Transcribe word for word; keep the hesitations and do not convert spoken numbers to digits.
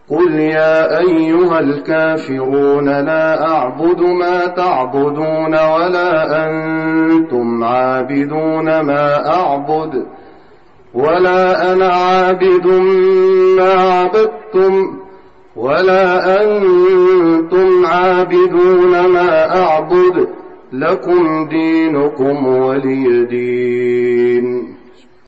قل يا أيها الكافرون لا أعبد ما تعبدون ولا أنتم عابدون ما أعبد ولا أنا عابد ما عبدتم ولا أنتم عابدون ما أعبد لكم دينكم ولي دين.